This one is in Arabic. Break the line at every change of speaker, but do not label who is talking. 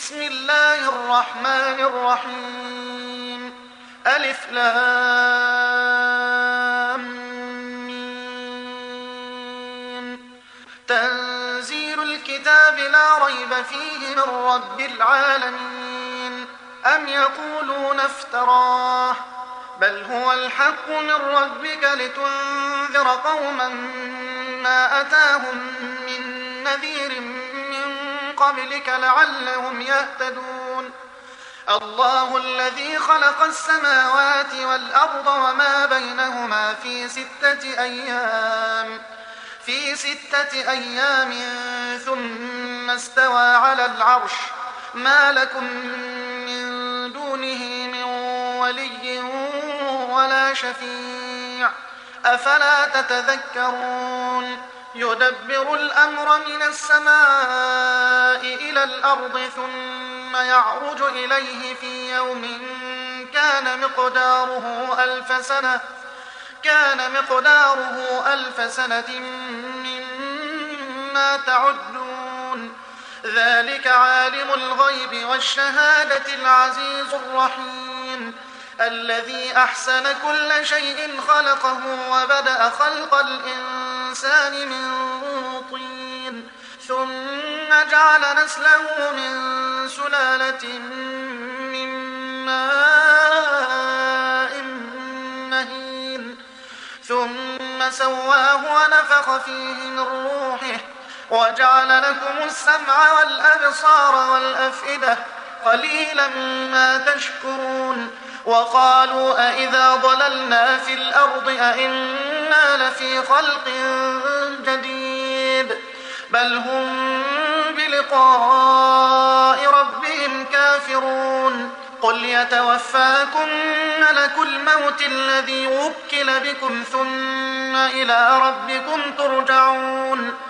بسم الله الرحمن الرحيم ألف لام ميم. تنزيل الكتاب لا ريب فيه من رب العالمين. أم يقولون افتراه بل هو الحق من ربك لتنذر قوما ما أتاهم من نذير من قبلك لعلهم يهتدون. الله الذي خلق السماوات والأرض وما بينهما في 6 أيام ثم استوى على العرش. ما لكم من دونه من ولي ولا شفيع أفلا تتذكرون. يدبر الأمر من السماء إلى الأرض ثم يعرج إليه في يوم كان مقداره ألف سنة مما تعدون. ذلك عالم الغيب والشهادة العزيز الرحيم الذي أحسن كل شيء خلقه وبدأ خلق الإنسان من طين ثم جعل نسله من سلالة من ماء مهين ثم سواه ونفخ فيه من روحه وجعل لكم السمع والأبصار والأفئدة قليلا ما تشكرون. وقالوا أإذا ضللنا في الأرض أإنا لفي خلق جديد بل هم بلقاء ربهم كافرون. قل يتوفاكم ملك الموت الذي وكل بكم ثم إلى ربكم ترجعون.